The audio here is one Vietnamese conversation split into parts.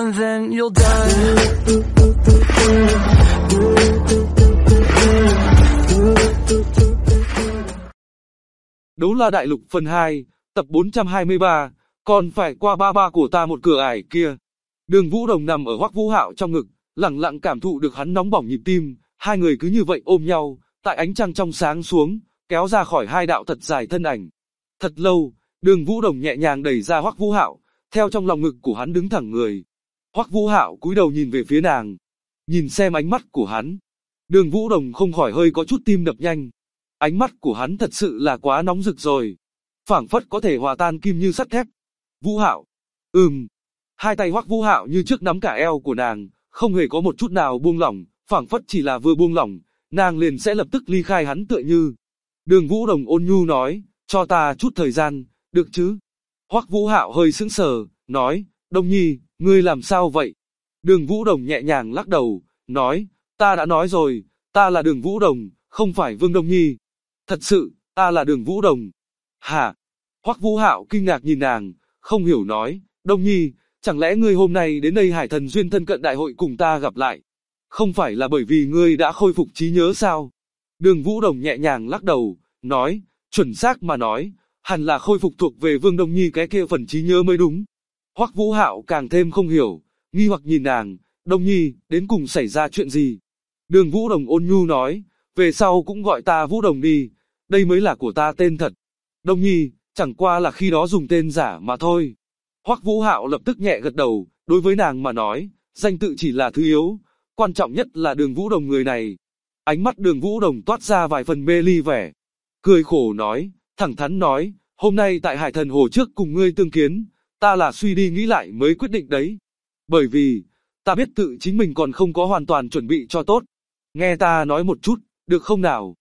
and then you'll die. Đấu La Đại Lục phần 2, tập 423, còn phải qua ba ba của ta một cửa ải kia. Đường Vũ Đồng nằm ở Hoắc Vũ Hạo trong ngực, lặng lặng cảm thụ được hắn nóng bỏng nhịp tim, hai người cứ như vậy ôm nhau, tại ánh trăng trong sáng xuống, kéo ra khỏi hai đạo thật dài thân ảnh. Thật lâu, Đường Vũ Đồng nhẹ nhàng đẩy ra Hoắc Vũ Hạo, theo trong lòng ngực của hắn đứng thẳng người. Hoắc Vũ Hạo cúi đầu nhìn về phía nàng, nhìn xem ánh mắt của hắn. Đường Vũ Đồng không khỏi hơi có chút tim đập nhanh. Ánh mắt của hắn thật sự là quá nóng rực rồi, phảng phất có thể hòa tan kim như sắt thép. Vũ Hạo, hai tay Hoắc Vũ Hạo như trước nắm cả eo của nàng, không hề có một chút nào buông lỏng, phảng phất chỉ là vừa buông lỏng, nàng liền sẽ lập tức ly khai hắn tựa như. Đường Vũ Đồng ôn nhu nói, cho ta chút thời gian, được chứ? Hoắc Vũ Hạo hơi sững sờ, nói, Đông Nhi, ngươi làm sao vậy? Đường Vũ Đồng nhẹ nhàng lắc đầu, nói, ta đã nói rồi, ta là Đường Vũ Đồng, không phải Vương Đông Nhi. Thật sự, ta là Đường Vũ Đồng. Hả? Hoắc Vũ Hạo kinh ngạc nhìn nàng, không hiểu nói, Đông Nhi, chẳng lẽ ngươi hôm nay đến đây Hải Thần Duyên thân cận đại hội cùng ta gặp lại? Không phải là bởi vì ngươi đã khôi phục trí nhớ sao? Đường Vũ Đồng nhẹ nhàng lắc đầu, nói, chuẩn xác mà nói, hẳn là khôi phục thuộc về Vương Đông Nhi cái kia phần trí nhớ mới đúng. Hoắc Vũ Hạo càng thêm không hiểu, nghi hoặc nhìn nàng, Đông Nhi, đến cùng xảy ra chuyện gì? Đường Vũ Đồng ôn nhu nói, về sau cũng gọi ta Vũ Đồng đi, đây mới là của ta tên thật. Đông Nhi, chẳng qua là khi đó dùng tên giả mà thôi. Hoắc Vũ Hạo lập tức nhẹ gật đầu, đối với nàng mà nói, danh tự chỉ là thứ yếu, quan trọng nhất là Đường Vũ Đồng người này. Ánh mắt Đường Vũ Đồng toát ra vài phần mê ly vẻ, cười khổ nói, thẳng thắn nói, hôm nay tại Hải Thần Hồ trước cùng ngươi tương kiến, ta là suy đi nghĩ lại mới quyết định đấy. Bởi vì, ta biết tự chính mình còn không có hoàn toàn chuẩn bị cho tốt. Nghe ta nói một chút, được không nào?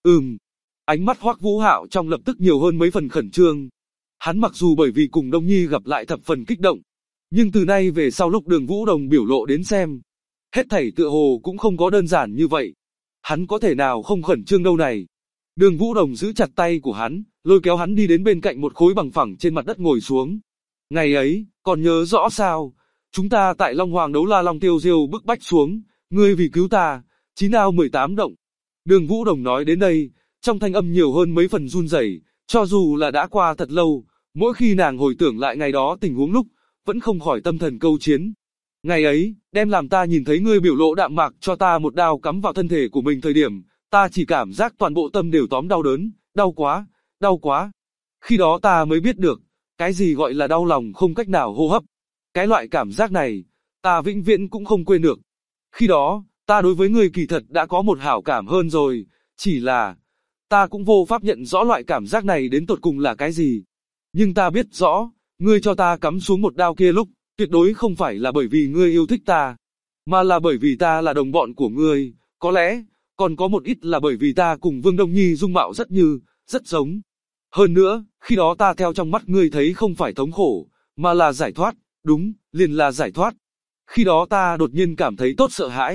Ánh mắt Hoắc Vũ Hạo trong lập tức nhiều hơn mấy phần khẩn trương. Hắn mặc dù bởi vì cùng Đông Nhi gặp lại thập phần kích động, nhưng từ nay về sau lúc Đường Vũ Đồng biểu lộ đến xem, hết thảy tựa hồ cũng không có đơn giản như vậy. Hắn có thể nào không khẩn trương đâu này? Đường Vũ Đồng giữ chặt tay của hắn, lôi kéo hắn đi đến bên cạnh một khối bằng phẳng trên mặt đất ngồi xuống. Ngày ấy, còn nhớ rõ sao? Chúng ta tại Long Hoàng Đấu La Long Tiêu Diêu bức bách xuống, ngươi vì cứu ta, 9 ao 18 động. Đường Vũ Đồng nói đến đây, trong thanh âm nhiều hơn mấy phần run rẩy, cho dù là đã qua thật lâu, mỗi khi nàng hồi tưởng lại ngày đó tình huống lúc, vẫn không khỏi tâm thần câu chiến. Ngày ấy, đem làm ta nhìn thấy ngươi biểu lộ đạm mạc cho ta một đao cắm vào thân thể của mình thời điểm, ta chỉ cảm giác toàn bộ tâm đều tóm đau đớn, đau quá, đau quá. Khi đó ta mới biết được, cái gì gọi là đau lòng không cách nào hô hấp. Cái loại cảm giác này, ta vĩnh viễn cũng không quên được. Khi đó, ta đối với ngươi kỳ thật đã có một hảo cảm hơn rồi, chỉ là, ta cũng vô pháp nhận rõ loại cảm giác này đến tột cùng là cái gì. Nhưng ta biết rõ, ngươi cho ta cắm xuống một đao kia lúc, tuyệt đối không phải là bởi vì ngươi yêu thích ta, mà là bởi vì ta là đồng bọn của ngươi, có lẽ, còn có một ít là bởi vì ta cùng Vương Đông Nhi dung mạo rất như, rất giống. Hơn nữa, khi đó ta theo trong mắt ngươi thấy không phải thống khổ, mà là giải thoát, đúng, liền là giải thoát. Khi đó ta đột nhiên cảm thấy tốt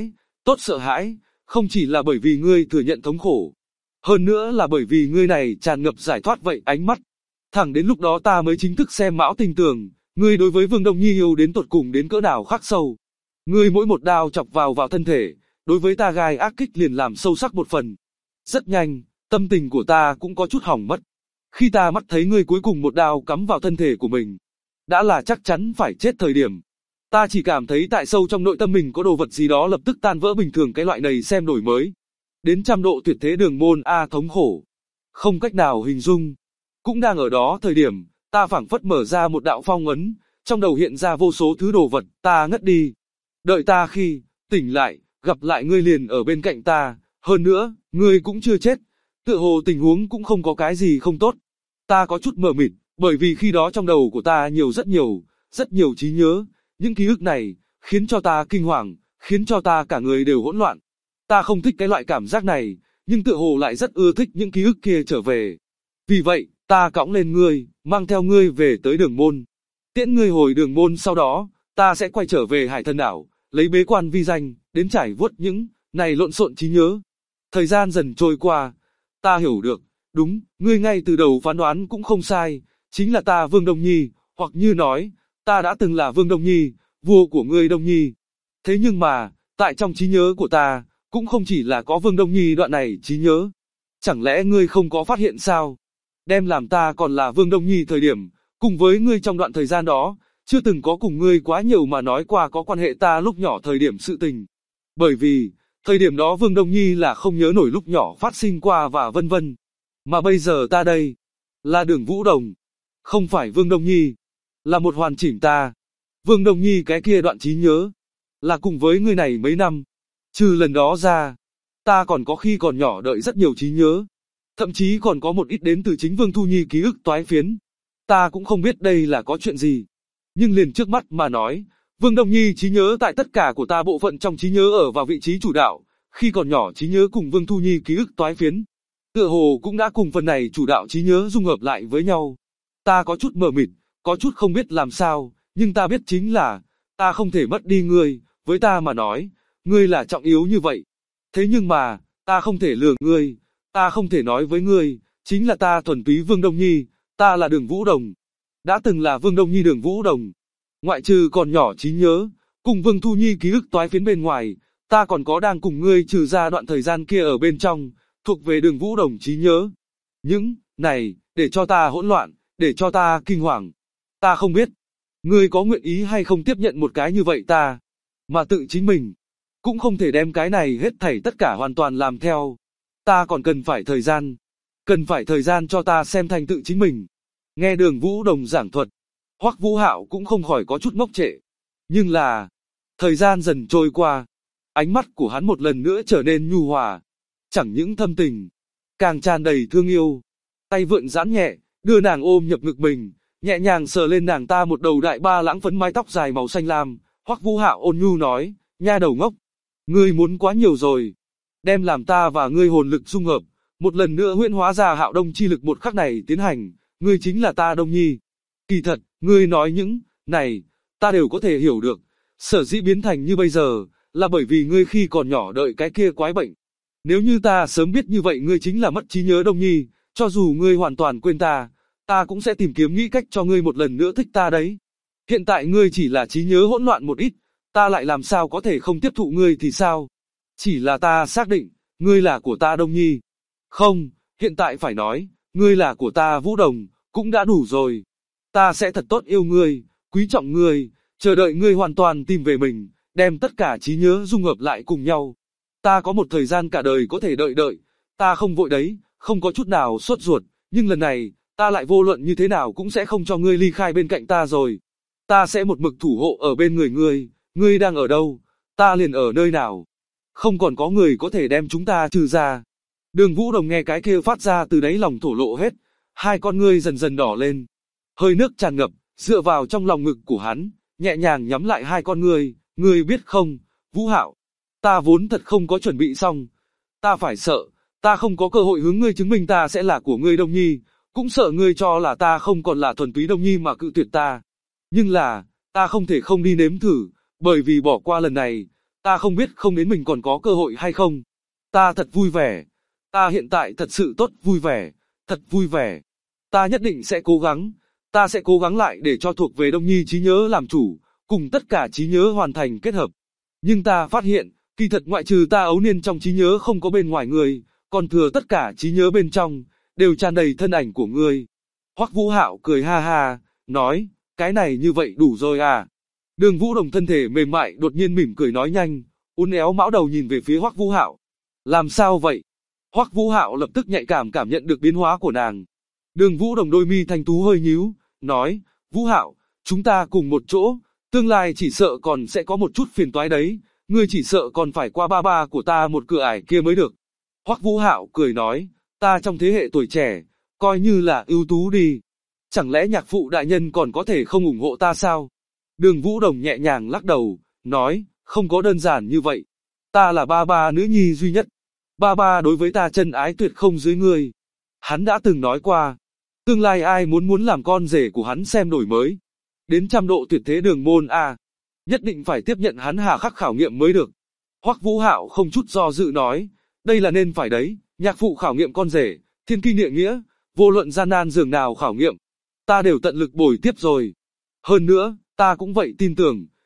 sợ hãi, không chỉ là bởi vì ngươi thừa nhận thống khổ, hơn nữa là bởi vì ngươi này tràn ngập giải thoát vậy ánh mắt. Thẳng đến lúc đó ta mới chính thức xem mão tình tường, ngươi đối với Vương Đông Nhi yêu đến tột cùng đến cỡ nào khắc sâu. Ngươi mỗi một đao chọc vào thân thể, đối với ta gai ác kích liền làm sâu sắc một phần. Rất nhanh, tâm tình của ta cũng có chút hỏng mất. Khi ta mắt thấy ngươi cuối cùng một đao cắm vào thân thể của mình, đã là chắc chắn phải chết thời điểm. Ta chỉ cảm thấy tại sâu trong nội tâm mình có đồ vật gì đó lập tức tan vỡ bình thường, cái loại này xem đổi mới. Đến trăm độ tuyệt thế đường môn thống khổ. Không cách nào hình dung. Cũng đang ở đó thời điểm, ta phảng phất mở ra một đạo phong ấn, trong đầu hiện ra vô số thứ đồ vật, ta ngất đi. Đợi ta khi tỉnh lại, gặp lại ngươi liền ở bên cạnh ta, hơn nữa, ngươi cũng chưa chết, tựa hồ tình huống cũng không có cái gì không tốt. Ta có chút mờ mịt, bởi vì khi đó trong đầu của ta rất nhiều trí nhớ, những ký ức này, khiến cho ta kinh hoàng, khiến cho ta cả người đều hỗn loạn. Ta không thích cái loại cảm giác này, nhưng tựa hồ lại rất ưa thích những ký ức kia trở về. Vì vậy, ta cõng lên ngươi, mang theo ngươi về tới Đường Môn. Tiễn ngươi hồi Đường Môn sau đó, ta sẽ quay trở về Hải Thần Đảo, lấy bế quan vi danh, đến trải vuốt những này lộn xộn trí nhớ. Thời gian dần trôi qua, ta hiểu được, đúng, ngươi ngay từ đầu phán đoán cũng không sai, chính là ta Vương Đông Nhi, hoặc như nói, ta đã từng là Vương Đông Nhi, vua của ngươi Đông Nhi. Thế nhưng mà, tại trong trí nhớ của ta, cũng không chỉ là có Vương Đông Nhi đoạn này trí nhớ. Chẳng lẽ ngươi không có phát hiện sao? Đem làm ta còn là Vương Đông Nhi thời điểm, cùng với ngươi trong đoạn thời gian đó, chưa từng có cùng ngươi quá nhiều mà nói qua có quan hệ ta lúc nhỏ thời điểm sự tình. Bởi vì, thời điểm đó Vương Đông Nhi là không nhớ nổi lúc nhỏ phát sinh qua và vân vân. Mà bây giờ ta đây, là Đường Vũ Đồng, không phải Vương Đông Nhi, là một hoàn chỉnh ta. Vương Đông Nhi cái kia đoạn trí nhớ, là cùng với ngươi này mấy năm. Trừ lần đó ra, ta còn có khi còn nhỏ đợi rất nhiều trí nhớ. Thậm chí còn có một ít đến từ chính Vương Thu Nhi ký ức toái phiến. Ta cũng không biết đây là có chuyện gì. Nhưng liền trước mắt mà nói, Vương Đông Nhi trí nhớ tại tất cả của ta bộ phận trong trí nhớ ở vào vị trí chủ đạo. Khi còn nhỏ trí nhớ cùng Vương Thu Nhi ký ức toái phiến, tựa hồ cũng đã cùng phần này chủ đạo trí nhớ dung hợp lại với nhau. Ta có chút mờ mịt, có chút không biết làm sao, nhưng ta biết chính là, ta không thể mất đi ngươi, với ta mà nói, ngươi là trọng yếu như vậy. Thế nhưng mà, ta không thể lừa ngươi, ta không thể nói với ngươi, chính là ta thuần túy Vương Đông Nhi, ta là Đường Vũ Đồng. Đã từng là Vương Đông Nhi Đường Vũ Đồng. Ngoại trừ còn nhỏ trí nhớ, cùng Vương Thu Nhi ký ức toái phiến bên ngoài, ta còn có đang cùng ngươi trừ ra đoạn thời gian kia ở bên trong, thuộc về Đường Vũ Đồng trí nhớ. Những này, để cho ta hỗn loạn, để cho ta kinh hoàng. Ta không biết, ngươi có nguyện ý hay không tiếp nhận một cái như vậy ta, mà tự chính mình, cũng không thể đem cái này hết thảy tất cả hoàn toàn làm theo. Ta còn cần phải thời gian cho ta xem thành tựu chính mình. Nghe Đường Vũ Đồng giảng thuật, Hoắc Vũ Hạo cũng không khỏi có chút ngốc trệ. Nhưng là, thời gian dần trôi qua, ánh mắt của hắn một lần nữa trở nên nhu hòa, chẳng những thâm tình, càng tràn đầy thương yêu. Tay vượn giãn nhẹ, đưa nàng ôm nhập ngực mình, nhẹ nhàng sờ lên nàng ta một đầu đại ba lãng phấn mái tóc dài màu xanh lam. Hoắc Vũ Hạo ôn nhu nói, nha đầu ngốc, ngươi muốn quá nhiều rồi. Đem làm ta và ngươi hồn lực dung hợp, một lần nữa huyễn hóa ra Hạo Đông chi lực một khắc này tiến hành, ngươi chính là ta Đông Nhi. Kỳ thật, ngươi nói những này, ta đều có thể hiểu được. Sở dĩ biến thành như bây giờ, là bởi vì ngươi khi còn nhỏ đợi cái kia quái bệnh. Nếu như ta sớm biết như vậy ngươi chính là mất trí nhớ Đông Nhi, cho dù ngươi hoàn toàn quên ta, ta cũng sẽ tìm kiếm nghĩ cách cho ngươi một lần nữa thích ta đấy. Hiện tại ngươi chỉ là trí nhớ hỗn loạn một ít, ta lại làm sao có thể không tiếp thụ ngươi thì sao? Chỉ là ta xác định, ngươi là của ta Đông Nhi. Không, hiện tại phải nói, ngươi là của ta Vũ Đồng, cũng đã đủ rồi. Ta sẽ thật tốt yêu ngươi, quý trọng ngươi, chờ đợi ngươi hoàn toàn tìm về mình, đem tất cả trí nhớ dung hợp lại cùng nhau. Ta có một thời gian cả đời có thể đợi, ta không vội đấy, không có chút nào sốt ruột, nhưng lần này, ta lại vô luận như thế nào cũng sẽ không cho ngươi ly khai bên cạnh ta rồi. Ta sẽ một mực thủ hộ ở bên người ngươi đang ở đâu, ta liền ở nơi nào. Không còn có người có thể đem chúng ta trừ ra. Đường Vũ Đồng nghe cái kia phát ra từ đáy lòng thổ lộ hết, hai con ngươi dần dần đỏ lên. Hơi nước tràn ngập, dựa vào trong lòng ngực của hắn, nhẹ nhàng nhắm lại hai con ngươi biết không, Vũ Hạo, ta vốn thật không có chuẩn bị xong. Ta phải sợ, ta không có cơ hội hướng ngươi chứng minh ta sẽ là của ngươi Đông Nhi, cũng sợ ngươi cho là ta không còn là thuần túy Đông Nhi mà cự tuyệt ta. Nhưng là, ta không thể không đi nếm thử, bởi vì bỏ qua lần này, ta không biết không đến mình còn có cơ hội hay không. Ta thật vui vẻ, ta hiện tại thật sự tốt vui vẻ, thật vui vẻ. Ta nhất định sẽ cố gắng, ta sẽ cố gắng lại để cho thuộc về Đông Nhi trí nhớ làm chủ, cùng tất cả trí nhớ hoàn thành kết hợp. Nhưng ta phát hiện, kỳ thật ngoại trừ ta ấu niên trong trí nhớ không có bên ngoài người, còn thừa tất cả trí nhớ bên trong, đều tràn đầy thân ảnh của ngươi. Hoắc Vũ Hạo cười ha ha, nói, cái này như vậy đủ rồi à. Đường Vũ Đồng thân thể mềm mại đột nhiên mỉm cười nói nhanh, uốn éo mão đầu nhìn về phía Hoắc Vũ Hạo. Làm sao vậy? Hoắc Vũ Hạo lập tức nhạy cảm nhận được biến hóa của nàng. Đường Vũ Đồng đôi mi thanh tú hơi nhíu, nói, Vũ Hạo, chúng ta cùng một chỗ, tương lai chỉ sợ còn sẽ có một chút phiền toái đấy, ngươi chỉ sợ còn phải qua ba ba của ta một cửa ải kia mới được. Hoắc Vũ Hạo cười nói, ta trong thế hệ tuổi trẻ, coi như là ưu tú đi. Chẳng lẽ nhạc phụ đại nhân còn có thể không ủng hộ ta sao? Đường Vũ Đồng nhẹ nhàng lắc đầu, nói, không có đơn giản như vậy. Ta là ba ba nữ nhi duy nhất. Ba ba đối với ta chân ái tuyệt không dưới ngươi. Hắn đã từng nói qua, tương lai ai muốn làm con rể của hắn xem đổi mới. Đến trăm độ tuyệt thế đường môn a, nhất định phải tiếp nhận hắn hà khắc khảo nghiệm mới được. Hoắc Vũ Hạo không chút do dự nói, đây là nên phải đấy, nhạc phụ khảo nghiệm con rể, thiên kinh địa nghĩa, vô luận gian nan dường nào khảo nghiệm, ta đều tận lực bồi tiếp rồi. Hơn nữa, ta cũng vậy tin tưởng,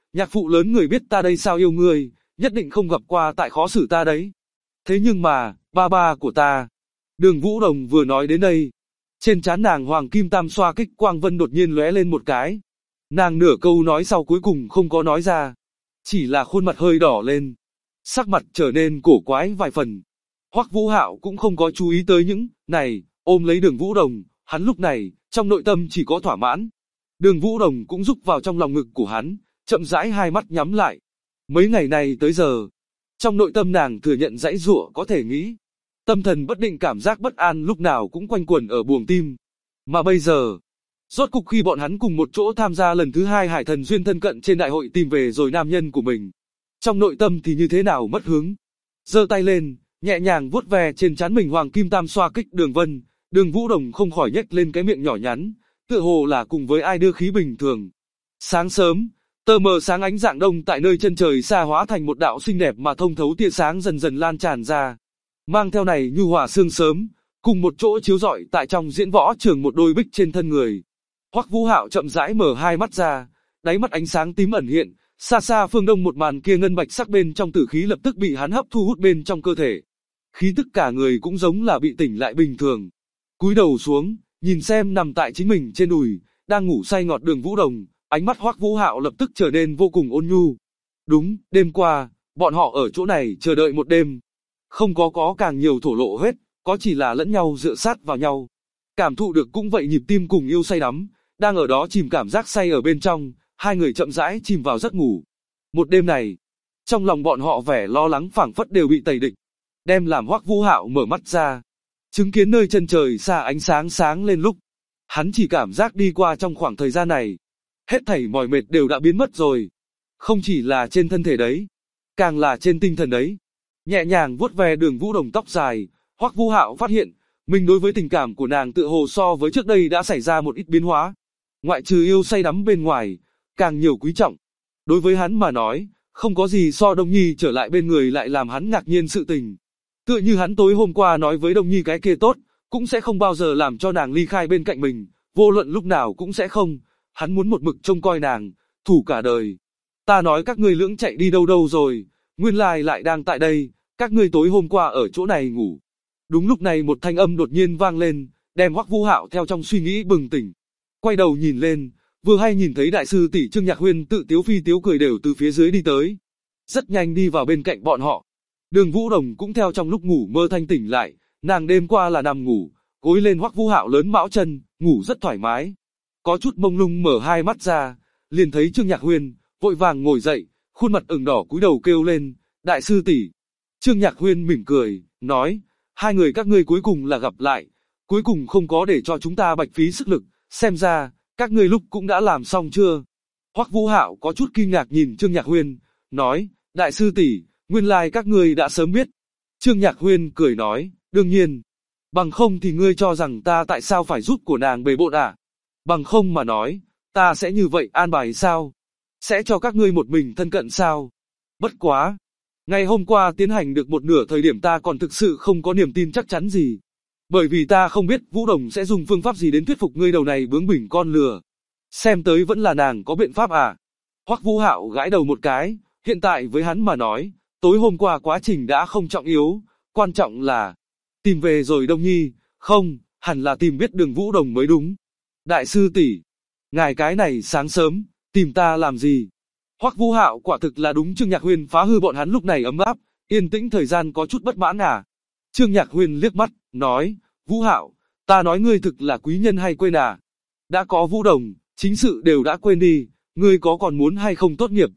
nhạc phụ lớn người biết ta đây sao yêu ngươi, nhất định không gặp qua tại khó xử ta đấy. Thế nhưng mà, ba của ta. Đường Vũ Đồng vừa nói đến đây, trên trán nàng hoàng kim tam xoa kích quang vân đột nhiên lóe lên một cái. Nàng nửa câu nói sau cuối cùng không có nói ra, chỉ là khuôn mặt hơi đỏ lên, sắc mặt trở nên cổ quái vài phần. Hoắc Vũ Hạo cũng không có chú ý tới những này, ôm lấy Đường Vũ Đồng, hắn lúc này, trong nội tâm chỉ có thỏa mãn. Đường Vũ Đồng cũng rúc vào trong lòng ngực của hắn, chậm rãi hai mắt nhắm lại. Mấy ngày này tới giờ, trong nội tâm nàng thừa nhận dãy giụa có thể nghĩ. Tâm thần bất định cảm giác bất an lúc nào cũng quanh quẩn ở buồng tim. Mà bây giờ, rốt cục khi bọn hắn cùng một chỗ tham gia lần thứ 2 hải thần duyên thân cận trên đại hội tìm về rồi nam nhân của mình. Trong nội tâm thì như thế nào mất hứng. Giơ tay lên, nhẹ nhàng vuốt ve trên trán mình hoàng kim tam xoa kích đường vân, Đường Vũ Đồng không khỏi nhếch lên cái miệng nhỏ nhắn, tựa hồ là cùng với ai đưa khí bình thường. Sáng sớm, tờ mờ sáng ánh rạng đông tại nơi chân trời xa hóa thành một đạo xinh đẹp mà thông thấu tia sáng dần dần lan tràn ra. Mang theo này nhu hòa sương sớm, cùng một chỗ chiếu rọi tại trong diễn võ trường một đôi bích trên thân người. Hoắc Vũ Hạo chậm rãi mở hai mắt ra, đáy mắt ánh sáng tím ẩn hiện, xa xa phương đông một màn kia ngân bạch sắc bên trong tử khí lập tức bị hắn hấp thu hút bên trong cơ thể. Khí tức cả người cũng giống là bị tỉnh lại bình thường. Cúi đầu xuống, nhìn xem nằm tại chính mình trên đùi, đang ngủ say ngọt Đường Vũ Đồng, ánh mắt Hoắc Vũ Hạo lập tức trở nên vô cùng ôn nhu. Đúng, đêm qua, bọn họ ở chỗ này chờ đợi một đêm. Không có càng nhiều thổ lộ hết, có chỉ là lẫn nhau dựa sát vào nhau. Cảm thụ được cũng vậy nhịp tim cùng yêu say đắm, đang ở đó chìm cảm giác say ở bên trong, hai người chậm rãi chìm vào giấc ngủ. Một đêm này, trong lòng bọn họ vẻ lo lắng phảng phất đều bị tẩy địch, đem làm Hoắc Vũ Hạo mở mắt ra, chứng kiến nơi chân trời xa ánh sáng sáng lên lúc, hắn chỉ cảm giác đi qua trong khoảng thời gian này, hết thảy mỏi mệt đều đã biến mất rồi. Không chỉ là trên thân thể đấy, càng là trên tinh thần đấy. Nhẹ nhàng vuốt ve Đường Vũ Đồng tóc dài, Hoắc Vũ Hạo phát hiện, mình đối với tình cảm của nàng tựa hồ so với trước đây đã xảy ra một ít biến hóa. Ngoại trừ yêu say đắm bên ngoài, càng nhiều quý trọng. Đối với hắn mà nói, không có gì so Đông Nhi trở lại bên người lại làm hắn ngạc nhiên sự tình. Tựa như hắn tối hôm qua nói với Đông Nhi cái kia tốt, cũng sẽ không bao giờ làm cho nàng ly khai bên cạnh mình, vô luận lúc nào cũng sẽ không. Hắn muốn một mực trông coi nàng, thủ cả đời. Ta nói các ngươi lưỡng chạy đi đâu rồi, nguyên lai lại đang tại đây, các ngươi tối hôm qua ở chỗ này ngủ. Đúng lúc này một thanh âm đột nhiên vang lên, đem Hoắc Vũ Hạo theo trong suy nghĩ bừng tỉnh. Quay đầu nhìn lên, vừa hay nhìn thấy đại sư tỷ Trương Nhạc Huyên tự tiếu phi tiếu cười đều từ phía dưới đi tới. Rất nhanh đi vào bên cạnh bọn họ. Đường Vũ Đồng cũng theo trong lúc ngủ mơ thanh tỉnh lại, nàng đêm qua là nằm ngủ, gối lên Hoắc Vũ Hạo lớn mão chân, ngủ rất thoải mái. Có chút mông lung mở hai mắt ra, liền thấy Trương Nhạc Huyên, vội vàng ngồi dậy, khuôn mặt ửng đỏ cúi đầu kêu lên, đại sư tỷ. Trương Nhạc Huyên mỉm cười, nói, hai người các ngươi cuối cùng là gặp lại, cuối cùng không có để cho chúng ta bạch phí sức lực, xem ra, các ngươi lúc cũng đã làm xong chưa? Hoắc Vũ Hạo có chút kinh ngạc nhìn Trương Nhạc Huyên, nói, đại sư tỷ, nguyên lai các ngươi đã sớm biết. Trương Nhạc Huyên cười nói, đương nhiên, bằng không thì ngươi cho rằng ta tại sao phải giúp của nàng bề bộn à? Bằng không mà nói, ta sẽ như vậy an bài sao? Sẽ cho các ngươi một mình thân cận sao? Bất quá, ngày hôm qua tiến hành được một nửa thời điểm ta còn thực sự không có niềm tin chắc chắn gì. Bởi vì ta không biết Vũ Đồng sẽ dùng phương pháp gì đến thuyết phục ngươi đầu này bướng bỉnh con lừa. Xem tới vẫn là nàng có biện pháp à? Hoắc Vũ Hạo gãi đầu một cái, hiện tại với hắn mà nói, tối hôm qua quá trình đã không trọng yếu, quan trọng là tìm về rồi Đông Nhi, không, hẳn là tìm biết Đường Vũ Đồng mới đúng. Đại sư tỷ, ngài cái này sáng sớm, tìm ta làm gì? Hoắc Vũ Hạo quả thực là đúng Trương Nhạc Huyên phá hư bọn hắn lúc này ấm áp, yên tĩnh thời gian có chút bất mãn à? Trương Nhạc Huyên liếc mắt, nói, Vũ Hạo, ta nói ngươi thực là quý nhân hay quên à? Đã có Vũ Đồng, chính sự đều đã quên đi, ngươi có còn muốn hay không tốt nghiệp?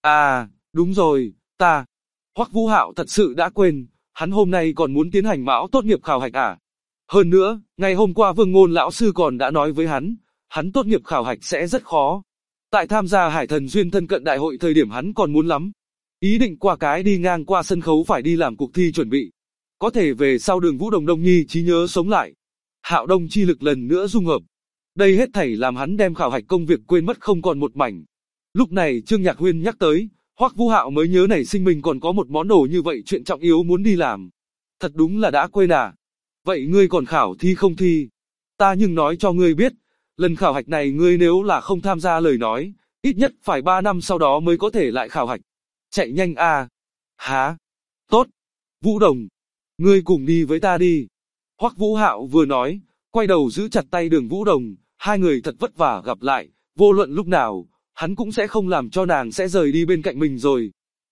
À, đúng rồi, ta. Hoắc Vũ Hạo thật sự đã quên, hắn hôm nay còn muốn tiến hành mão tốt nghiệp khảo hạch à? Hơn nữa, ngày hôm qua Vương Ngôn lão sư còn đã nói với hắn tốt nghiệp khảo hạch sẽ rất khó. Tại tham gia Hải Thần Duyên thân cận đại hội thời điểm hắn còn muốn lắm. Ý định qua cái đi ngang qua sân khấu phải đi làm cuộc thi chuẩn bị. Có thể về sau Đường Vũ Đồng Đông Nhi trí nhớ sống lại. Hạo Đông chi lực lần nữa dung hợp. Đây hết thảy làm hắn đem khảo hạch công việc quên mất không còn một mảnh. Lúc này Trương Nhạc Huyên nhắc tới, Hoắc Vũ Hạo mới nhớ nảy sinh mình còn có một món đồ như vậy chuyện trọng yếu muốn đi làm. Thật đúng là đã quên à. Vậy ngươi còn khảo thi không thi? Ta nhưng nói cho ngươi biết, lần khảo hạch này ngươi nếu là không tham gia lời nói, Ít nhất phải 3 năm sau đó mới có thể lại khảo hạch. Chạy nhanh à. Hả? Tốt. Vũ Đồng, ngươi cùng đi với ta đi. Hoắc Vũ Hạo vừa nói, quay đầu giữ chặt tay Đường Vũ Đồng, hai người thật vất vả gặp lại, vô luận lúc nào, hắn cũng sẽ không làm cho nàng sẽ rời đi bên cạnh mình rồi.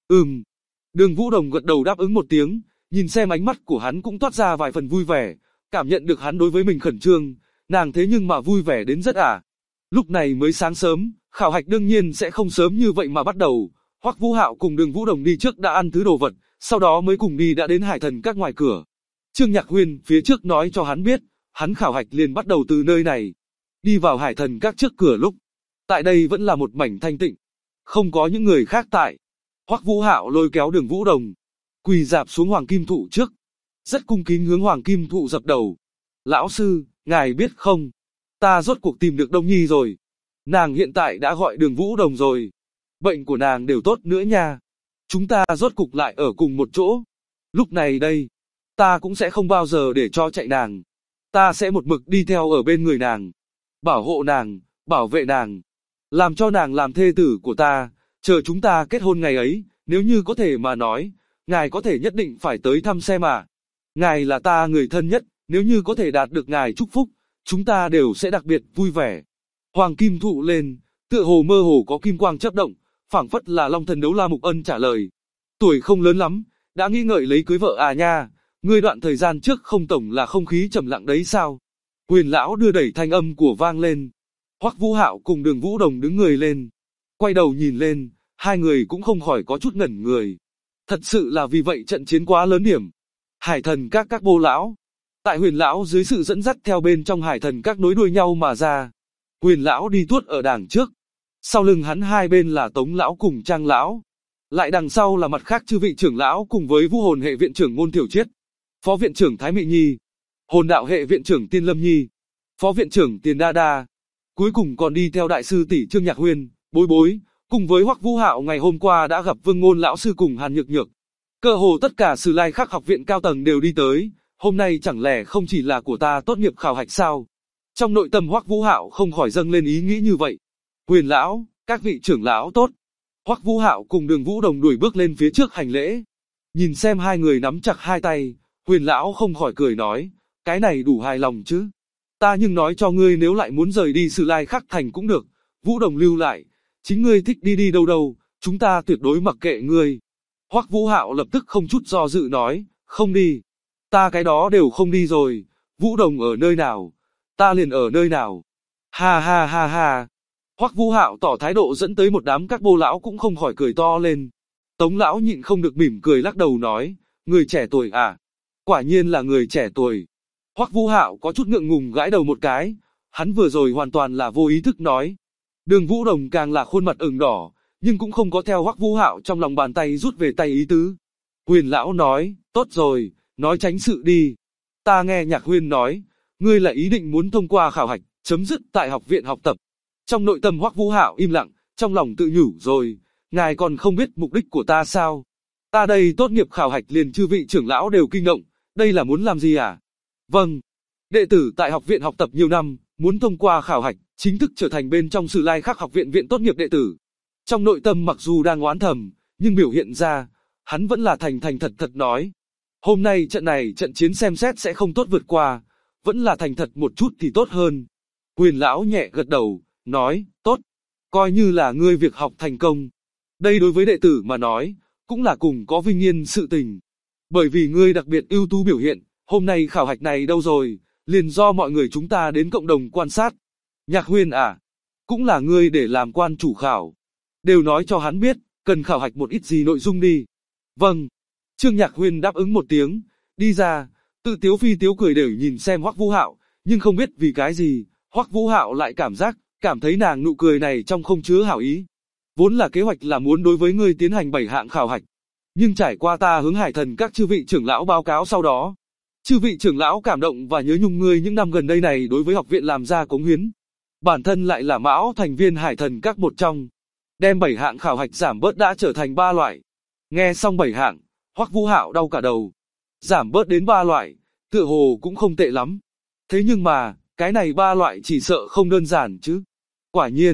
Đường Vũ Đồng gật đầu đáp ứng một tiếng, nhìn xem ánh mắt của hắn cũng toát ra vài phần vui vẻ, cảm nhận được hắn đối với mình khẩn trương, nàng thế nhưng mà vui vẻ đến rất à. Lúc này mới sáng sớm, khảo hạch đương nhiên sẽ không sớm như vậy mà bắt đầu. Hoắc Vũ Hạo cùng Đường Vũ Đồng đi trước đã ăn thứ đồ vật, sau đó mới cùng đi đã đến Hải Thần Các ngoài cửa. Trương Nhạc Huyên phía trước nói cho hắn biết, hắn khảo hạch liền bắt đầu từ nơi này. Đi vào Hải Thần Các trước cửa lúc, tại đây vẫn là một mảnh thanh tịnh, không có những người khác tại. Hoắc Vũ Hạo lôi kéo Đường Vũ Đồng, quỳ rạp xuống Hoàng Kim Thụ trước, rất cung kính hướng Hoàng Kim Thụ dập đầu. Lão sư, ngài biết không, ta rốt cuộc tìm được Đông Nhi rồi. Nàng hiện tại đã gọi Đường Vũ Đồng rồi. Bệnh của nàng đều tốt nữa nha. Chúng ta rốt cục lại ở cùng một chỗ. Lúc này đây, ta cũng sẽ không bao giờ để cho chạy nàng. Ta sẽ một mực đi theo ở bên người nàng, bảo hộ nàng, bảo vệ nàng, làm cho nàng làm thê tử của ta, chờ chúng ta kết hôn ngày ấy, nếu như có thể mà nói, ngài có thể nhất định phải tới thăm xem à. Ngài là ta người thân nhất, nếu như có thể đạt được ngài chúc phúc, chúng ta đều sẽ đặc biệt vui vẻ. Hoàng Kim Thụ lên, tựa hồ mơ hồ có kim quang chớp động, phảng phất là Long Thần Đấu La Mục Ân trả lời. Tuổi không lớn lắm, đã nghĩ ngợi lấy cưới vợ à nha, ngươi đoạn thời gian trước không tổng là không khí trầm lặng đấy sao? Huyền lão đưa đẩy thanh âm của vang lên. Hoắc Vũ Hạo cùng Đường Vũ Đồng đứng người lên, quay đầu nhìn lên, hai người cũng không khỏi có chút ngẩn người. Thật sự là vì vậy trận chiến quá lớn điểm. Hải Thần các bô lão, tại Huyền lão dưới sự dẫn dắt theo bên trong Hải Thần các nối đuôi nhau mà ra. Huyền lão đi tuốt ở đằng trước, sau lưng hắn hai bên là Tống lão cùng Trang lão, lại đằng sau là mặt khác chư vị trưởng lão cùng với Vũ Hồn hệ viện trưởng Ngôn Thiểu Triết, phó viện trưởng Thái Mị Nhi, Hồn đạo hệ viện trưởng Tiên Lâm Nhi, phó viện trưởng Tiền Đa Đa, cuối cùng còn đi theo đại sư tỷ Trương Nhạc Huyên, Bối Bối, cùng với Hoắc Vũ Hạo ngày hôm qua đã gặp Vương Ngôn lão sư cùng Hàn Nhược Nhược. Cơ hồ tất cả Sử Lai Khắc học viện cao tầng đều đi tới, hôm nay chẳng lẽ không chỉ là của ta tốt nghiệp khảo hạch sao? Trong nội tâm Hoắc Vũ Hạo không khỏi dâng lên ý nghĩ như vậy. Huyền lão, các vị trưởng lão tốt. Hoắc Vũ Hạo cùng Đường Vũ Đồng đuổi bước lên phía trước hành lễ. Nhìn xem hai người nắm chặt hai tay, Huyền lão không khỏi cười nói, cái này đủ hài lòng chứ. Ta nhưng nói cho ngươi nếu lại muốn rời đi Sử Lai Khắc thành cũng được, Vũ Đồng lưu lại, chính ngươi thích đi đi đâu đâu, chúng ta tuyệt đối mặc kệ ngươi. Hoắc Vũ Hạo lập tức không chút do dự nói, không đi. Ta cái đó đều không đi rồi, Vũ Đồng ở nơi nào, ta liền ở nơi nào. Ha ha ha ha. Hoắc Vũ Hạo tỏ thái độ dẫn tới một đám các bô lão cũng không khỏi cười to lên. Tống lão nhịn không được mỉm cười lắc đầu nói, người trẻ tuổi à? Quả nhiên là người trẻ tuổi. Hoắc Vũ Hạo có chút ngượng ngùng gãi đầu một cái, hắn vừa rồi hoàn toàn là vô ý thức nói. Đường Vũ Đồng càng là khuôn mặt ửng đỏ, nhưng cũng không có theo Hoắc Vũ Hạo trong lòng bàn tay rút về tay ý tứ. Huyền lão nói, tốt rồi, nói tránh sự đi. Ta nghe Nhạc Huyên nói, ngươi là ý định muốn thông qua khảo hạch, chấm dứt tại học viện học tập. Trong nội tâm Hoắc Vũ Hạo im lặng, trong lòng tự nhủ rồi, ngài còn không biết mục đích của ta sao? Ta đây tốt nghiệp khảo hạch liền chư vị trưởng lão đều kinh động, đây là muốn làm gì à? Vâng, đệ tử tại học viện học tập nhiều năm, muốn thông qua khảo hạch, chính thức trở thành bên trong Sử Lai Khắc học viện viện tốt nghiệp đệ tử. Trong nội tâm mặc dù đang oán thầm, nhưng biểu hiện ra, hắn vẫn là thành thành thật thật nói. Hôm nay trận chiến xem xét sẽ không tốt vượt qua, vẫn là thành thật một chút thì tốt hơn. Huyền lão nhẹ gật đầu, nói, tốt, coi như là ngươi việc học thành công. Đây đối với đệ tử mà nói, cũng là cùng có vinh yên sự tình. Bởi vì ngươi đặc biệt ưu tú biểu hiện, hôm nay khảo hạch này đâu rồi, liền do mọi người chúng ta đến cộng đồng quan sát. Nhạc Huyên à, cũng là ngươi để làm quan chủ khảo. Đều nói cho hắn biết, cần khảo hạch một ít gì nội dung đi. Vâng. Trương Nhạc Huyên đáp ứng một tiếng, đi ra, tự tiếu phi tiếu cười để nhìn xem Hoắc Vũ Hạo, nhưng không biết vì cái gì, Hoắc Vũ Hạo lại cảm thấy nàng nụ cười này trong không chứa hảo ý. Vốn là kế hoạch là muốn đối với ngươi tiến hành 7 hạng khảo hạch, nhưng trải qua ta hướng Hải Thần các chư vị trưởng lão báo cáo sau đó, chư vị trưởng lão cảm động và nhớ nhung ngươi những năm gần đây này đối với học viện làm ra cống hiến. Bản thân lại là mão thành viên Hải Thần các một trong, đem 7 hạng khảo hạch giảm bớt đã trở thành 3 loại. Nghe xong 7 hạng, Hoắc Vũ Hạo đau cả đầu. Giảm bớt đến 3 loại, tựa hồ cũng không tệ lắm. Thế nhưng mà, cái này 3 loại chỉ sợ không đơn giản chứ. Quả nhiên,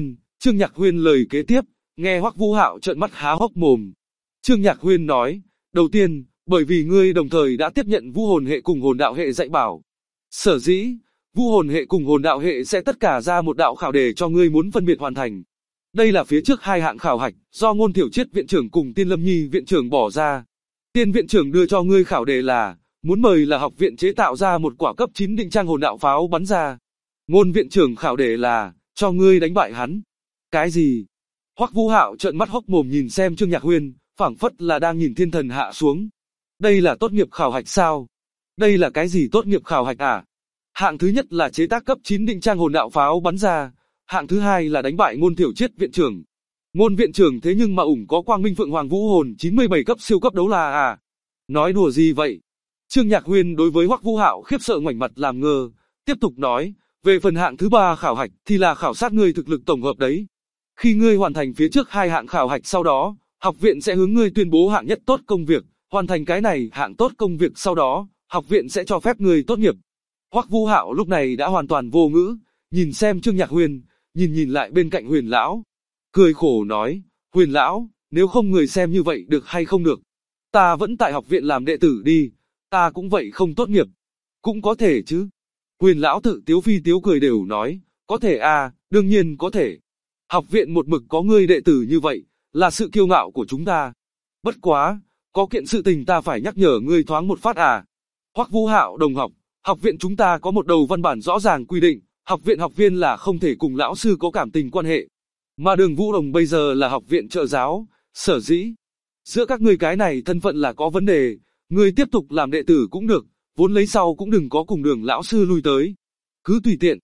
Trương Nhạc Huyên lời kế tiếp, nghe Hoắc Vũ Hạo trợn mắt há hốc mồm. Trương Nhạc Huyên nói, đầu tiên, bởi vì ngươi đồng thời đã tiếp nhận vũ hồn hệ cùng hồn đạo hệ dạy bảo. Sở dĩ, vũ hồn hệ cùng hồn đạo hệ sẽ tất cả ra một đạo khảo đề cho ngươi muốn phân biệt hoàn thành. Đây là phía trước 2 hạng khảo hạch, do Ngôn Thiểu Triết viện trưởng cùng Tiên Lâm Nhi viện trưởng bỏ ra. Tiên viện trưởng đưa cho ngươi khảo đề là, muốn mời là học viện chế tạo ra một quả cấp 9 định trang hồn đạo pháo bắn ra. Ngôn viện trưởng khảo đề là, cho ngươi đánh bại hắn. Cái gì? Hoắc Vũ Hạo trợn mắt hốc mồm nhìn xem Trương Nhạc Huyên, phảng phất là đang nhìn thiên thần hạ xuống. Đây là tốt nghiệp khảo hạch sao? Đây là cái gì tốt nghiệp khảo hạch à? Hạng thứ nhất là chế tác cấp 9 định trang hồn đạo pháo bắn ra, hạng thứ hai là đánh bại Ngôn Thiểu Triết viện trưởng. Ngôn viện trưởng thế nhưng mà ủng có Quang Minh Phượng Hoàng Vũ hồn 97 cấp siêu cấp đấu la à? Nói đùa gì vậy? Trương Nhạc Huyên đối với Hoắc Vũ Hạo khiếp sợ ngoảnh mặt làm ngơ, tiếp tục nói, về phần hạng thứ 3 khảo hạch thì là khảo sát ngươi thực lực tổng hợp đấy. Khi ngươi hoàn thành phía trước 2 hạng khảo hạch sau đó, học viện sẽ hướng ngươi tuyên bố hạng nhất tốt công việc, hoàn thành cái này hạng tốt công việc sau đó, học viện sẽ cho phép ngươi tốt nghiệp. Hoắc Vũ Hạo lúc này đã hoàn toàn vô ngữ, nhìn xem Trương Nhạc Huyên, nhìn lại bên cạnh Huyền lão, cười khổ nói, Huyền lão, nếu không người xem như vậy được hay không được? Ta vẫn tại học viện làm đệ tử đi, ta cũng vậy không tốt nghiệp. Cũng có thể chứ. Huyền lão tự tiếu phi tiếu cười đều nói, có thể à, đương nhiên có thể. Học viện một mực có ngươi đệ tử như vậy, là sự kiêu ngạo của chúng ta. Bất quá, có kiện sự tình ta phải nhắc nhở ngươi thoáng một phát à. Hoắc Vũ Hạo đồng học, học viện chúng ta có một đầu văn bản rõ ràng quy định, học viện học viên là không thể cùng lão sư có cảm tình quan hệ. Mà Đường Vũ Đồng bây giờ là học viện trợ giáo, sở dĩ. Giữa các ngươi cái này thân phận là có vấn đề, ngươi tiếp tục làm đệ tử cũng được, vốn lấy sau cũng đừng có cùng Đường lão sư lui tới. Cứ tùy tiện.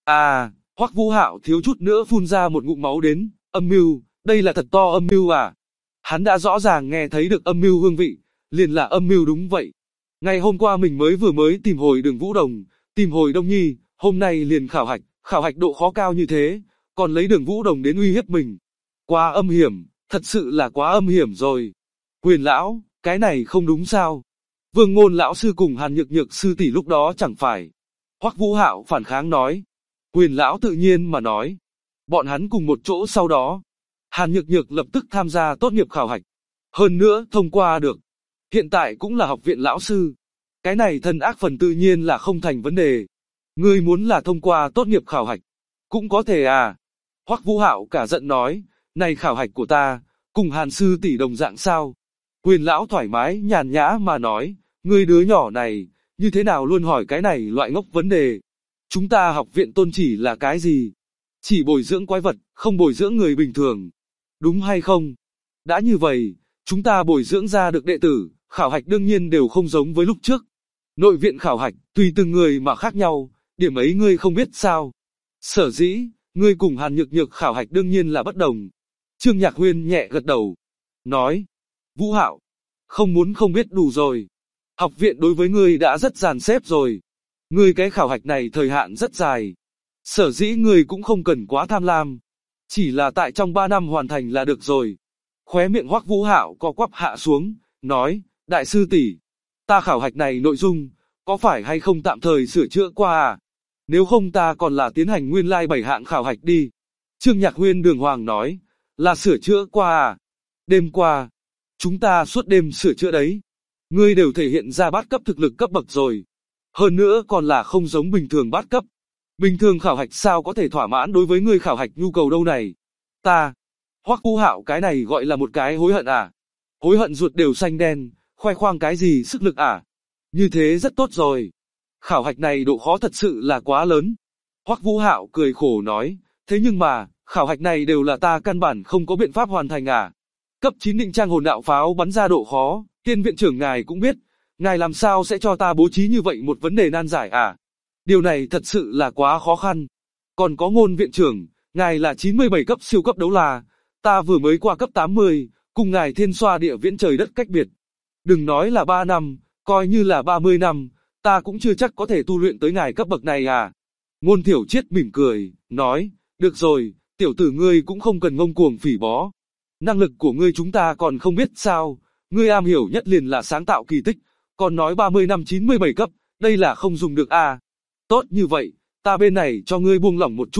À, Hoắc Vũ Hạo thiếu chút nữa phun ra một ngụm máu đến, âm mưu, đây là thật to âm mưu à. Hắn đã rõ ràng nghe thấy được âm mưu hương vị, liền là âm mưu đúng vậy. Ngày hôm qua mình vừa mới tìm hồi Đường Vũ Đồng, tìm hồi Đông Nhi, hôm nay liền khảo hạch độ khó cao như thế, còn lấy Đường Vũ Đồng đến uy hiếp mình. Quá âm hiểm, thật sự là quá âm hiểm rồi. Huyền lão, cái này không đúng sao? Vương Ngôn lão sư cùng Hàn Nhược Nhược sư tỷ lúc đó chẳng phải. Hoắc Vũ Hạo phản kháng nói. Huyền lão tự nhiên mà nói. Bọn hắn cùng một chỗ sau đó. Hàn Nhược Nhược lập tức tham gia tốt nghiệp khảo hạch. Hơn nữa thông qua được. Hiện tại cũng là học viện lão sư. Cái này thân ác phần tự nhiên là không thành vấn đề. Ngươi muốn là thông qua tốt nghiệp khảo hạch. Cũng có thể à. Hoắc Vũ Hạo cả giận nói. Này khảo hạch của ta, cùng Hàn sư tỷ đồng dạng sao? Huyền lão thoải mái nhàn nhã mà nói. Ngươi đứa nhỏ này, như thế nào luôn hỏi cái này loại ngốc vấn đề. Chúng ta học viện tôn chỉ là cái gì? Chỉ bồi dưỡng quái vật, không bồi dưỡng người bình thường. Đúng hay không? Đã như vậy, chúng ta bồi dưỡng ra được đệ tử, khảo hạch đương nhiên đều không giống với lúc trước. Nội viện khảo hạch, tùy từng người mà khác nhau, điểm ấy ngươi không biết sao. Sở dĩ, ngươi cùng Hàn Nhược Nhược khảo hạch đương nhiên là bất đồng. Trương Nhạc Huyên nhẹ gật đầu. Nói, Vũ Hạo, không muốn không biết đủ rồi. Học viện đối với ngươi đã rất dàn xếp rồi. Ngươi cái khảo hạch này thời hạn rất dài. Sở dĩ ngươi cũng không cần quá tham lam. Chỉ là tại trong 3 năm hoàn thành là được rồi. Khóe miệng Hoắc Vũ Hạo co quắp hạ xuống, nói, đại sư tỷ, ta khảo hạch này nội dung, có phải hay không tạm thời sửa chữa qua à? Nếu không ta còn là tiến hành nguyên lai 7 hạng khảo hạch đi. Trương Nhạc Huyên đường hoàng nói, là sửa chữa qua à? Đêm qua, chúng ta suốt đêm sửa chữa đấy. Ngươi đều thể hiện ra bát cấp thực lực cấp bậc rồi. Hơn nữa còn là không giống bình thường bát cấp. Bình thường khảo hạch sao có thể thỏa mãn đối với ngươi khảo hạch nhu cầu đâu này. Ta, Hoắc Vũ Hạo cái này gọi là một cái hối hận à? Hối hận ruột đều xanh đen, khoe khoang cái gì sức lực à? Như thế rất tốt rồi. Khảo hạch này độ khó thật sự là quá lớn. Hoắc Vũ Hạo cười khổ nói, thế nhưng mà, khảo hạch này đều là ta căn bản không có biện pháp hoàn thành à? Cấp 9 định trang hồn đạo pháo bắn ra độ khó, Tiên viện trưởng ngài cũng biết, ngài làm sao sẽ cho ta bố trí như vậy một vấn đề nan giải à? Điều này thật sự là quá khó khăn. Còn có Ngôn viện trưởng, ngài là 97 cấp siêu cấp đấu la, ta vừa mới qua cấp 80, cùng ngài thiên xoa địa viễn trời đất cách biệt. Đừng nói là 3 năm, coi như là 30 năm, ta cũng chưa chắc có thể tu luyện tới ngài cấp bậc này à? Ngôn Thiểu Triết mỉm cười, nói, được rồi, tiểu tử ngươi cũng không cần ngông cuồng phỉ bó. Năng lực của ngươi chúng ta còn không biết sao, ngươi am hiểu nhất liền là sáng tạo kỳ tích, còn nói 30 năm 97 cấp, đây là không dùng được à. Tốt như vậy, ta bên này cho ngươi buông lỏng một chút,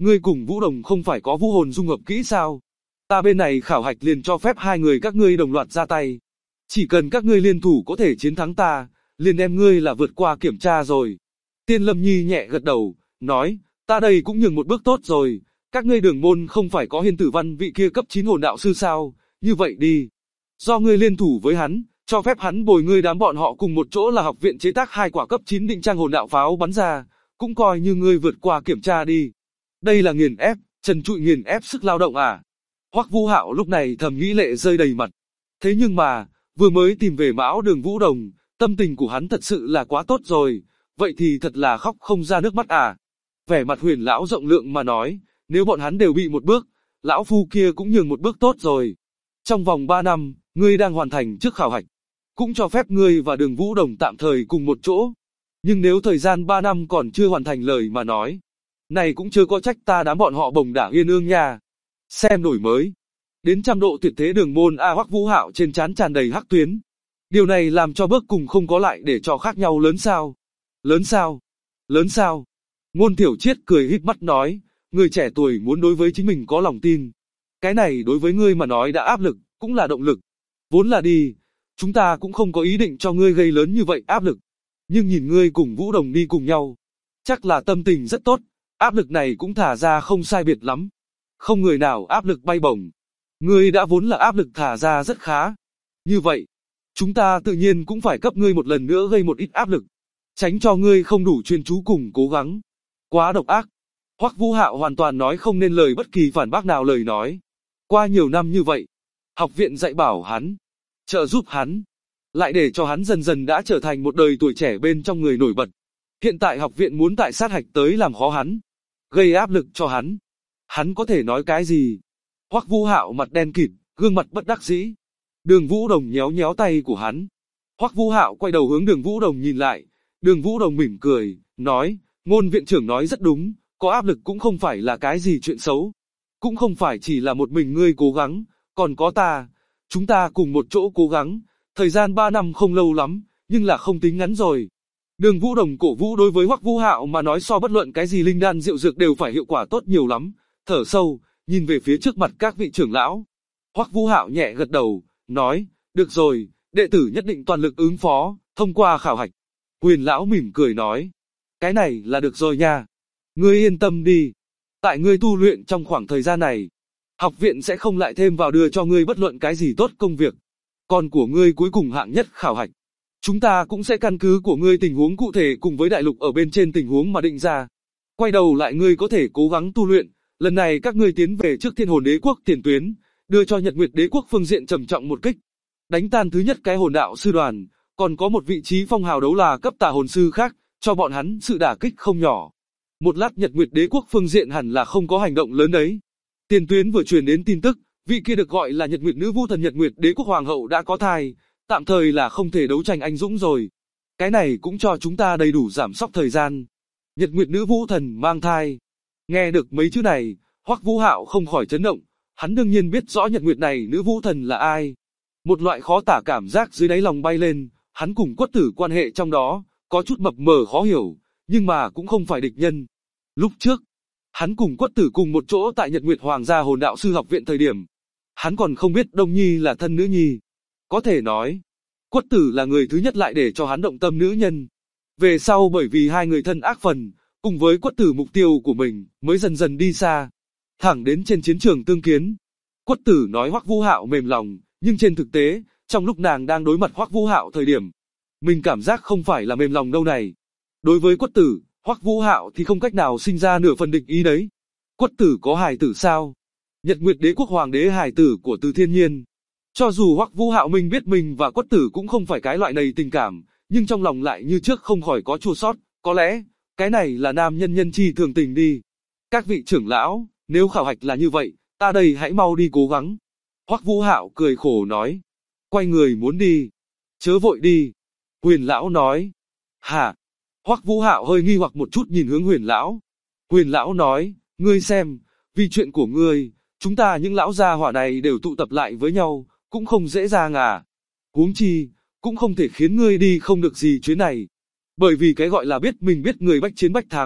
ngươi cùng Vũ Đồng không phải có vũ hồn dung hợp kỹ sao? Ta bên này khảo hạch liền cho phép hai người các ngươi đồng loạt ra tay. Chỉ cần các ngươi liên thủ có thể chiến thắng ta, liền đem ngươi là vượt qua kiểm tra rồi. Tiên Lâm Nhi nhẹ gật đầu, nói, ta đây cũng nhường một bước tốt rồi, các ngươi Đường môn không phải có Hiên Tử Văn vị kia cấp 9 hồn đạo sư sao, như vậy đi. Do ngươi liên thủ với hắn, cho phép hắn bồi ngươi đám bọn họ cùng một chỗ là học viện chế tác 2 quả cấp 9 định trang hồn đạo pháo bắn ra, cũng coi như ngươi vượt qua kiểm tra đi. Đây là nghiền ép, trần trụi nghiền ép sức lao động à? Hoắc Vũ Hạo lúc này thầm nghĩ lệ rơi đầy mặt. Thế nhưng mà, vừa mới tìm về Mão Đường Vũ Đồng, tâm tình của hắn thật sự là quá tốt rồi, vậy thì thật là khóc không ra nước mắt à. Vẻ mặt Huyền lão rộng lượng mà nói, nếu bọn hắn đều bị một bước, lão phu kia cũng nhường một bước tốt rồi. Trong vòng 3 năm, ngươi đang hoàn thành trước khảo hạch, cũng cho phép ngươi và Đường Vũ Đồng tạm thời cùng một chỗ. Nhưng nếu thời gian 3 năm còn chưa hoàn thành lời mà nói, này cũng chưa có trách ta đám bọn họ Bồng Đảng Yên Ương nha. Xem đổi mới. Đến trăm độ tuyệt thế Đường môn Hoắc Vũ Hạo trên trán tràn đầy hắc tuyến. Điều này làm cho bước cùng không có lại để cho khác nhau lớn sao? Lớn sao? Lớn sao? Ngôn Tiểu Chiết cười híp mắt nói, người trẻ tuổi muốn đối với chính mình có lòng tin. Cái này đối với ngươi mà nói đã áp lực, cũng là động lực. Vốn là đi, chúng ta cũng không có ý định cho ngươi gây lớn như vậy áp lực. Nhưng nhìn ngươi cùng Vũ Đồng đi cùng nhau, chắc là tâm tình rất tốt, áp lực này cũng thả ra không sai biệt lắm. Không người nào áp lực bay bổng. Ngươi đã vốn là áp lực thả ra rất khá. Như vậy, chúng ta tự nhiên cũng phải cấp ngươi một lần nữa gây một ít áp lực. Tránh cho ngươi không đủ chuyên chú cùng cố gắng. Quá độc ác. Hoắc Vũ Hạo hoàn toàn nói không nên lời bất kỳ phản bác nào lời nói. Qua nhiều năm như vậy, học viện dạy bảo hắn, trợ giúp hắn, lại để cho hắn dần dần đã trở thành một đời tuổi trẻ bên trong người nổi bật. Hiện tại học viện muốn tại sát hạch tới làm khó hắn, gây áp lực cho hắn. Hắn có thể nói cái gì? Hoắc Vũ Hạo mặt đen kịt, gương mặt bất đắc dĩ. Đường Vũ Đồng nhéo nhéo tay của hắn. Hoắc Vũ Hạo quay đầu hướng Đường Vũ Đồng nhìn lại. Đường Vũ Đồng mỉm cười, nói, Ngôn viện trưởng nói rất đúng, có áp lực cũng không phải là cái gì chuyện xấu. Cũng không phải chỉ là một mình ngươi cố gắng, còn có ta. Chúng ta cùng một chỗ cố gắng. Thời gian 3 năm không lâu lắm, nhưng là không tính ngắn rồi. Đường Vũ Đồng cổ vũ đối với Hoắc Vũ Hạo mà nói so bất luận cái gì linh đan diệu dược đều phải hiệu quả tốt nhiều lắm. Thở sâu, nhìn về phía trước mặt các vị trưởng lão. Hoắc Vũ Hạo nhẹ gật đầu, nói, được rồi, đệ tử nhất định toàn lực ứng phó, thông qua khảo hạch. Huyền lão mỉm cười nói, cái này là được rồi nha. Ngươi yên tâm đi. Tại ngươi tu luyện trong khoảng thời gian này, học viện sẽ không lại thêm vào đưa cho ngươi bất luận cái gì tốt công việc. Còn của ngươi cuối cùng hạng nhất khảo hạch, chúng ta cũng sẽ căn cứ của ngươi tình huống cụ thể cùng với đại lục ở bên trên tình huống mà định ra. Quay đầu lại ngươi có thể cố gắng tu luyện, lần này các ngươi tiến về trước Thiên Hồn Đế quốc tiền tuyến, đưa cho Nhật Nguyệt Đế quốc phương diện trầm trọng một kích. Đánh tan thứ nhất cái hồn đạo sư đoàn, còn có một vị trí phong hào đấu là cấp tà hồn sư khác, cho bọn hắn sự đả kích không nhỏ. Một lát Nhật Nguyệt Đế quốc phương diện hẳn là không có hành động lớn đấy. Tiền tuyến vừa truyền đến tin tức, vị kia được gọi là Nhật Nguyệt Nữ Vũ Thần Nhật Nguyệt Đế quốc hoàng hậu đã có thai, tạm thời là không thể đấu tranh anh dũng rồi. Cái này cũng cho chúng ta đầy đủ giảm sóc thời gian. Nhật Nguyệt Nữ Vũ Thần mang thai. Nghe được mấy chữ này, Hoắc Vũ Hạo không khỏi chấn động, hắn đương nhiên biết rõ Nhật Nguyệt này Nữ Vũ Thần là ai. Một loại khó tả cảm giác dưới đáy lòng bay lên, hắn cùng Quất Tử quan hệ trong đó, có chút mập mờ khó hiểu, nhưng mà cũng không phải địch nhân. Lúc trước, hắn cùng Quất Tử cùng một chỗ tại Nhật Nguyệt Hoàng gia hồn đạo sư học viện thời điểm, hắn còn không biết Đông Nhi là thân nữ nhi. Có thể nói, Quất Tử là người thứ nhất lại để cho hắn động tâm nữ nhân. Về sau bởi vì hai người thân ác phần, cùng với Quất Tử mục tiêu của mình, mới dần dần đi xa, thẳng đến trên chiến trường tương kiến. Quất Tử nói Hoắc Vũ Hạo mềm lòng, nhưng trên thực tế, trong lúc nàng đang đối mặt Hoắc Vũ Hạo thời điểm, mình cảm giác không phải là mềm lòng đâu này. Đối với Quất Tử, Hoắc Vũ Hạo thì không cách nào sinh ra nửa phần địch ý đấy. Quất Tử có hài tử sao? Nhật Nguyệt Đế quốc hoàng đế hài tử của Từ Thiên Nhiên. Cho dù Hoắc Vũ Hạo mình biết mình và Quất Tử cũng không phải cái loại này tình cảm, nhưng trong lòng lại như trước không khỏi có chua xót, có lẽ, cái này là nam nhân nhân chi thường tình đi. Các vị trưởng lão, nếu khảo hạch là như vậy, ta đây hãy mau đi cố gắng. Hoắc Vũ Hạo cười khổ nói. Quay người muốn đi. Chớ vội đi. Huyền lão nói. Hả? Hoắc Vũ Hạo hơi nghi hoặc một chút nhìn hướng Huyền lão. Huyền lão nói, ngươi xem, vì chuyện của ngươi, chúng ta những lão gia hỏa này đều tụ tập lại với nhau, cũng không dễ dàng à. Huống chi, cũng không thể khiến ngươi đi không được gì chuyến này. Bởi vì cái gọi là biết mình biết người bách chiến bách thắng,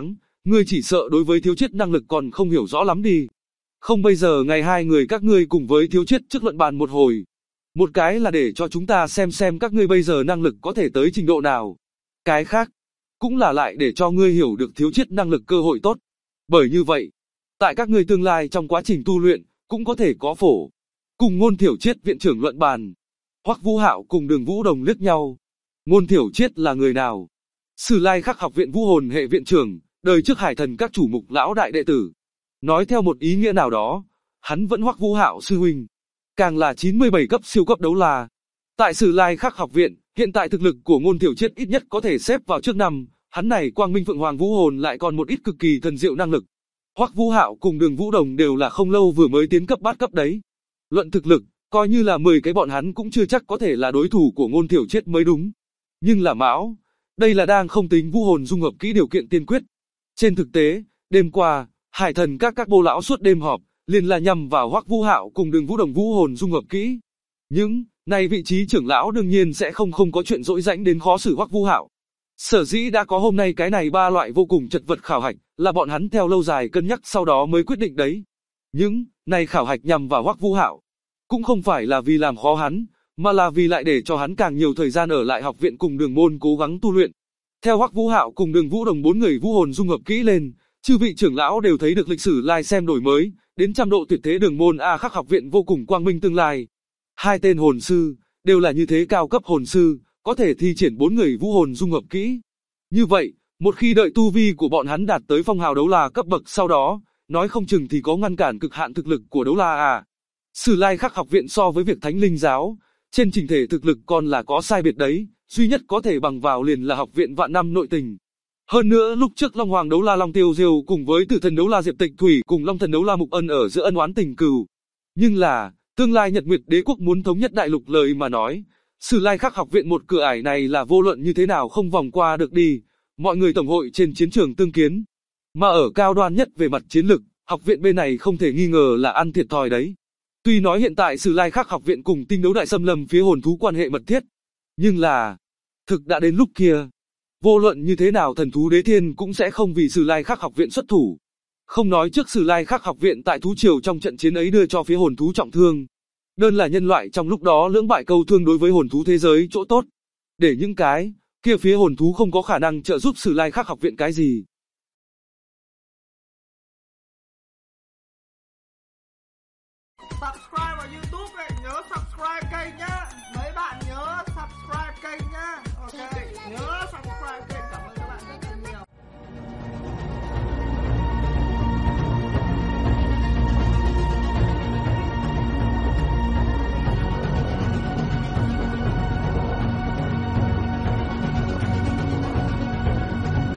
Ngươi chỉ sợ đối với thiếu chết năng lực còn không hiểu rõ lắm đi. Không bây giờ ngày hai người các ngươi cùng với thiếu chết trước luận bàn một hồi. Một cái là để cho chúng ta xem các ngươi bây giờ năng lực có thể tới trình độ nào. Cái khác, cũng là lại để cho ngươi hiểu được thiếu chết năng lực cơ hội tốt. Bởi như vậy, tại các ngươi tương lai trong quá trình tu luyện, cũng có thể có phổ. Cùng Ngôn Thiểu Triết viện trưởng luận bàn. Hoắc Vũ Hạo cùng Đường Vũ Đồng liếc nhau. Ngôn Thiểu Triết là người nào? Sử Lai Khắc học viện Vũ hồn hệ viện trưởng, đời trước Hải Thần các chủ mục lão đại đệ tử. Nói theo một ý nghĩa nào đó, hắn vẫn Hoắc Vũ Hạo sư huynh. Càng là 97 cấp siêu cấp đấu la. Tại Sử Lai Khắc học viện, hiện tại thực lực của Ngôn Thiểu Triết ít nhất có thể xếp vào trước năm, hắn này Quang Minh Phượng Hoàng Vũ hồn lại còn một ít cực kỳ thần diệu năng lực. Hoắc Vũ Hạo cùng Đường Vũ Đồng đều là không lâu vừa mới tiến cấp bát cấp đấy. Luận thực lực, coi như là 10 cái bọn hắn cũng chưa chắc có thể là đối thủ của Ngôn Thiểu Triết mới đúng. Nhưng là Mão, đây là đang không tính vũ hồn dung hợp kỹ điều kiện tiên quyết. Trên thực tế, đêm qua, Hải Thần các bô lão suốt đêm họp, liền là nhằm vào Hoắc Vũ Hạo cùng Đường Vũ Đồng vũ hồn dung hợp kỹ. Nhưng, này vị trí trưởng lão đương nhiên sẽ không có chuyện dỗi rãnh đến khó xử Hoắc Vũ Hạo. Sở dĩ đã có hôm nay cái này ba loại vô cùng chật vật khảo hạch, là bọn hắn theo lâu dài cân nhắc sau đó mới quyết định đấy. Nhưng, này khảo hạch nhằm vào Hoắc Vũ Hạo, cũng không phải là vì làm khó hắn, mà là vì lại để cho hắn càng nhiều thời gian ở lại học viện cùng Đường môn cố gắng tu luyện. Theo Hoắc Vũ Hạo cùng Đường Vũ Đồng bốn người vũ hồn dung hợp kỹ lên, chư vị trưởng lão đều thấy được lịch sử lai xem đổi mới, đến trăm độ tuyệt thế Đường môn A Khắc học viện vô cùng quang minh tương lai. Hai tên hồn sư, đều là như thế cao cấp hồn sư, có thể thi triển bốn người vũ hồn dung hợp kỹ. Như vậy, một khi đợi tu vi của bọn hắn đạt tới phong hào đấu la cấp bậc sau đó, nói không chừng thì có ngăn cản cực hạn thực lực của đấu la à. Sử Lai Khắc học viện so với việc Thánh Linh giáo, trên trình thể thực lực còn là có sai biệt đấy, duy nhất có thể bằng vào liền là học viện vạn năm nội tình. Hơn nữa lúc trước Long Hoàng đấu la Long Tiêu Diêu cùng với Tử Thần đấu la Diệp Tịch Thủy cùng Long Thần đấu la Mục Ân ở giữa ân oán tình cừu. Nhưng là, tương lai Nhật Nguyệt Đế quốc muốn thống nhất đại lục lời mà nói, Sử Lai Khắc học viện một cửa ải này là vô luận như thế nào không vòng qua được đi. Mọi người tổng hội trên chiến trường tương kiến. Mà ở cao đoan nhất về mặt chiến lực, học viện bên này không thể nghi ngờ là ăn thiệt thòi đấy. Tuy nói hiện tại Sử Lai Khắc học viện cùng Tinh Đấu Đại Xâm Lâm phía hồn thú quan hệ mật thiết, nhưng là thực đã đến lúc kia, vô luận như thế nào thần thú đế thiên cũng sẽ không vì Sử Lai Khắc học viện xuất thủ. Không nói trước Sử Lai Khắc học viện tại thú triều trong trận chiến ấy đưa cho phía hồn thú trọng thương, đơn là nhân loại trong lúc đó lưỡng bại câu thương đối với hồn thú thế giới chỗ tốt, để những cái kia phía hồn thú không có khả năng trợ giúp Sử Lai Khắc học viện cái gì.